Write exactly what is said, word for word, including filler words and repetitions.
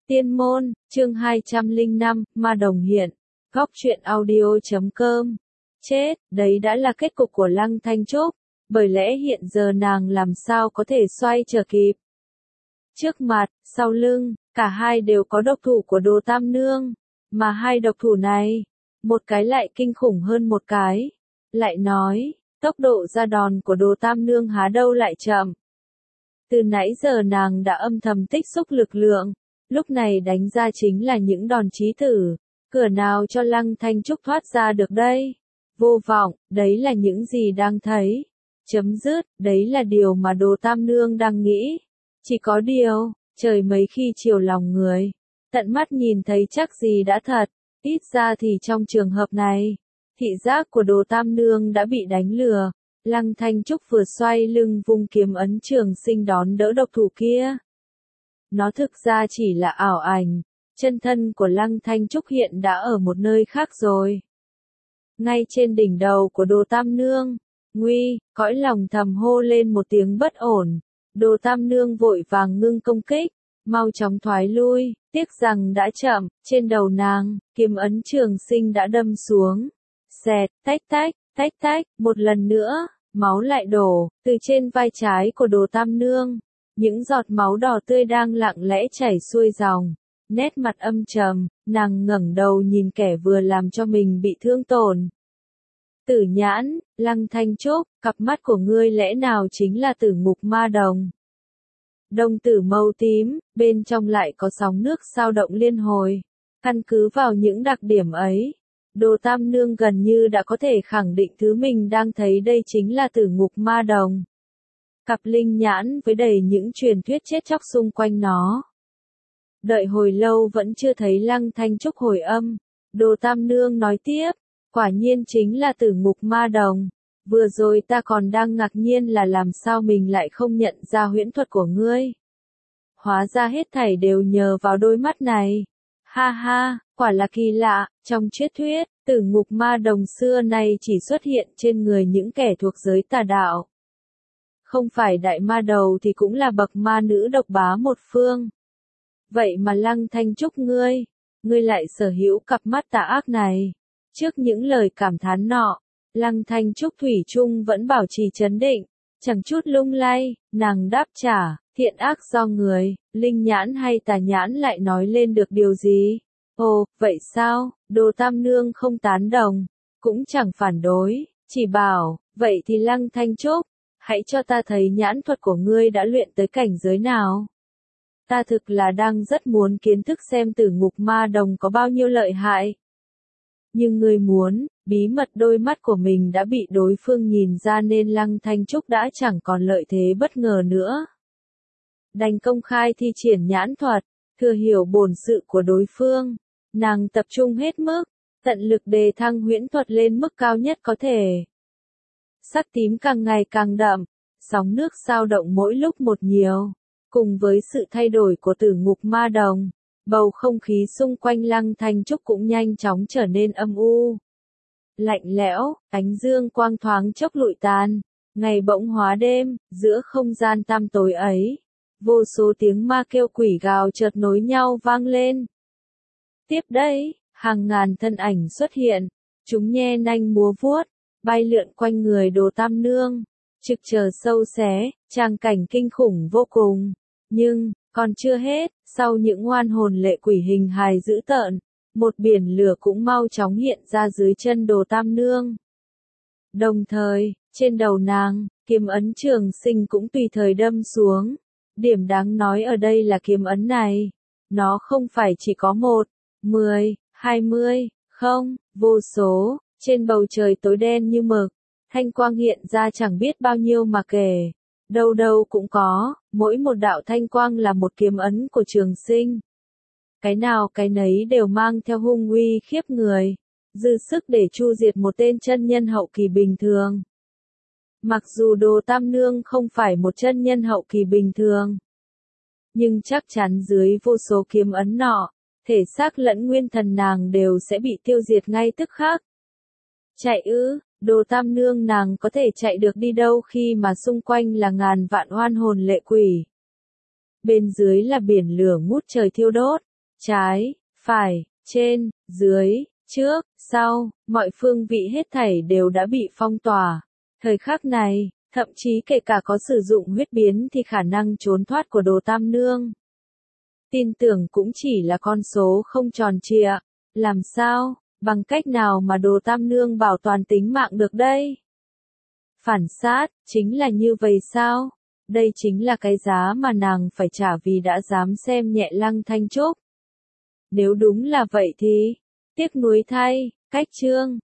Tiên môn, chương hai trăm lẻ năm, Ma Đồng hiện. Góc truyện audio chấm com. Chết, đấy đã là kết cục của Lăng Thanh Trúc, bởi lẽ hiện giờ nàng làm sao có thể xoay trở kịp. Trước mặt, sau lưng, cả hai đều có độc thủ của Đồ Tam Nương, mà hai độc thủ này, một cái lại kinh khủng hơn một cái. Lại nói, tốc độ ra đòn của Đồ Tam Nương há đâu lại chậm. Từ nãy giờ nàng đã âm thầm tích xúc lực lượng, lúc này đánh ra chính là những đòn chí tử, cửa nào cho Lăng Thanh Trúc thoát ra được đây? Vô vọng, đấy là những gì đang thấy. Chấm dứt, đấy là điều mà Đồ Tam Nương đang nghĩ. Chỉ có điều, trời mấy khi chiều lòng người, tận mắt nhìn thấy chắc gì đã thật, ít ra thì trong trường hợp này, thị giác của Đồ Tam Nương đã bị đánh lừa. Lăng Thanh Trúc vừa xoay lưng vung kiếm ấn trường sinh đón đỡ độc thủ kia. Nó thực ra chỉ là ảo ảnh, chân thân của Lăng Thanh Trúc hiện đã ở một nơi khác rồi. Ngay trên đỉnh đầu của Đồ Tam Nương, nguy, cõi lòng thầm hô lên một tiếng bất ổn. Đồ Tam Nương vội vàng ngưng công kích, mau chóng thoái lui, tiếc rằng đã chậm, trên đầu nàng, kiếm ấn trường sinh đã đâm xuống. Xẹt, tách tách, tách tách, một lần nữa, máu lại đổ, từ trên vai trái của Đồ Tam Nương. Những giọt máu đỏ tươi đang lặng lẽ chảy xuôi dòng, nét mặt âm trầm, nàng ngẩng đầu nhìn kẻ vừa làm cho mình bị thương tổn. Tử Nhãn, Lăng Thanh Trúc, cặp mắt của ngươi lẽ nào chính là Tử Ngục Ma Đồng? Đồng tử màu tím, bên trong lại có sóng nước sao động liên hồi. Căn cứ vào những đặc điểm ấy, Đồ Tam Nương gần như đã có thể khẳng định thứ mình đang thấy đây chính là Tử Ngục Ma Đồng. Cặp linh nhãn với đầy những truyền thuyết chết chóc xung quanh nó. Đợi hồi lâu vẫn chưa thấy Lăng Thanh Trúc hồi âm, Đồ Tam Nương nói tiếp, quả nhiên chính là Tử Ngục Ma Đồng. Vừa rồi ta còn đang ngạc nhiên là làm sao mình lại không nhận ra huyễn thuật của ngươi. Hóa ra hết thảy đều nhờ vào đôi mắt này. Ha ha, quả là kỳ lạ, trong triết thuyết, Tử Ngục Ma Đồng xưa nay chỉ xuất hiện trên người những kẻ thuộc giới tà đạo. Không phải đại ma đầu thì cũng là bậc ma nữ độc bá một phương. Vậy mà Lăng Thanh Trúc ngươi, ngươi lại sở hữu cặp mắt tà ác này. Trước những lời cảm thán nọ, Lăng Thanh Trúc thủy chung vẫn bảo trì trấn định, chẳng chút lung lay, nàng đáp trả, thiện ác do người, linh nhãn hay tà nhãn lại nói lên được điều gì? Ồ, vậy sao? Đồ Tam Nương không tán đồng, cũng chẳng phản đối, chỉ bảo, vậy thì Lăng Thanh Trúc, hãy cho ta thấy nhãn thuật của ngươi đã luyện tới cảnh giới nào. Ta thực là đang rất muốn kiến thức xem Tử Ngục Ma Đồng có bao nhiêu lợi hại. Nhưng ngươi muốn, bí mật đôi mắt của mình đã bị đối phương nhìn ra nên Lăng Thanh Trúc đã chẳng còn lợi thế bất ngờ nữa. Đành công khai thi triển nhãn thuật, thừa hiểu bổn sự của đối phương, nàng tập trung hết mức, tận lực đề thăng huyễn thuật lên mức cao nhất có thể. Sắc tím càng ngày càng đậm, sóng nước sao động mỗi lúc một nhiều, cùng với sự thay đổi của Tử Ngục Ma Đồng, bầu không khí xung quanh Lăng Thanh Trúc cũng nhanh chóng trở nên âm u. Lạnh lẽo, ánh dương quang thoáng chốc lụi tàn, ngày bỗng hóa đêm, giữa không gian tăm tối ấy, vô số tiếng ma kêu quỷ gào chợt nối nhau vang lên. Tiếp đây, hàng ngàn thân ảnh xuất hiện, chúng nhe nanh múa vuốt, bay lượn quanh người Đồ Tam Nương, trực chờ sâu xé, tràng cảnh kinh khủng vô cùng. Nhưng, còn chưa hết, sau những oan hồn lệ quỷ hình hài dữ tợn, một biển lửa cũng mau chóng hiện ra dưới chân Đồ Tam Nương. Đồng thời, trên đầu nàng, kiếm ấn trường sinh cũng tùy thời đâm xuống. Điểm đáng nói ở đây là kiếm ấn này, nó không phải chỉ có một, mười, hai mươi, không, vô số, trên bầu trời tối đen như mực, thanh quang hiện ra chẳng biết bao nhiêu mà kể. Đâu đâu cũng có, mỗi một đạo thanh quang là một kiếm ấn của trường sinh. Cái nào cái nấy đều mang theo hung uy khiếp người, dư sức để chu diệt một tên chân nhân hậu kỳ bình thường. Mặc dù Đồ Tam Nương không phải một chân nhân hậu kỳ bình thường, nhưng chắc chắn dưới vô số kiếm ấn nọ, thể xác lẫn nguyên thần nàng đều sẽ bị tiêu diệt ngay tức khắc. Chạy ư? Đồ Tam Nương nàng có thể chạy được đi đâu khi mà xung quanh là ngàn vạn oan hồn lệ quỷ. Bên dưới là biển lửa ngút trời thiêu đốt, trái, phải, trên, dưới, trước, sau, mọi phương vị hết thảy đều đã bị phong tỏa. Thời khắc này, thậm chí kể cả có sử dụng huyết biến thì khả năng trốn thoát của Đồ Tam Nương, tin tưởng cũng chỉ là con số không tròn trịa. Làm sao, bằng cách nào mà Đồ Tam Nương bảo toàn tính mạng được đây? Phản sát, chính là như vậy sao? Đây chính là cái giá mà nàng phải trả vì đã dám xem nhẹ Lăng Thanh Trúc. Nếu đúng là vậy thì, tiếc nuối thay, cách chương.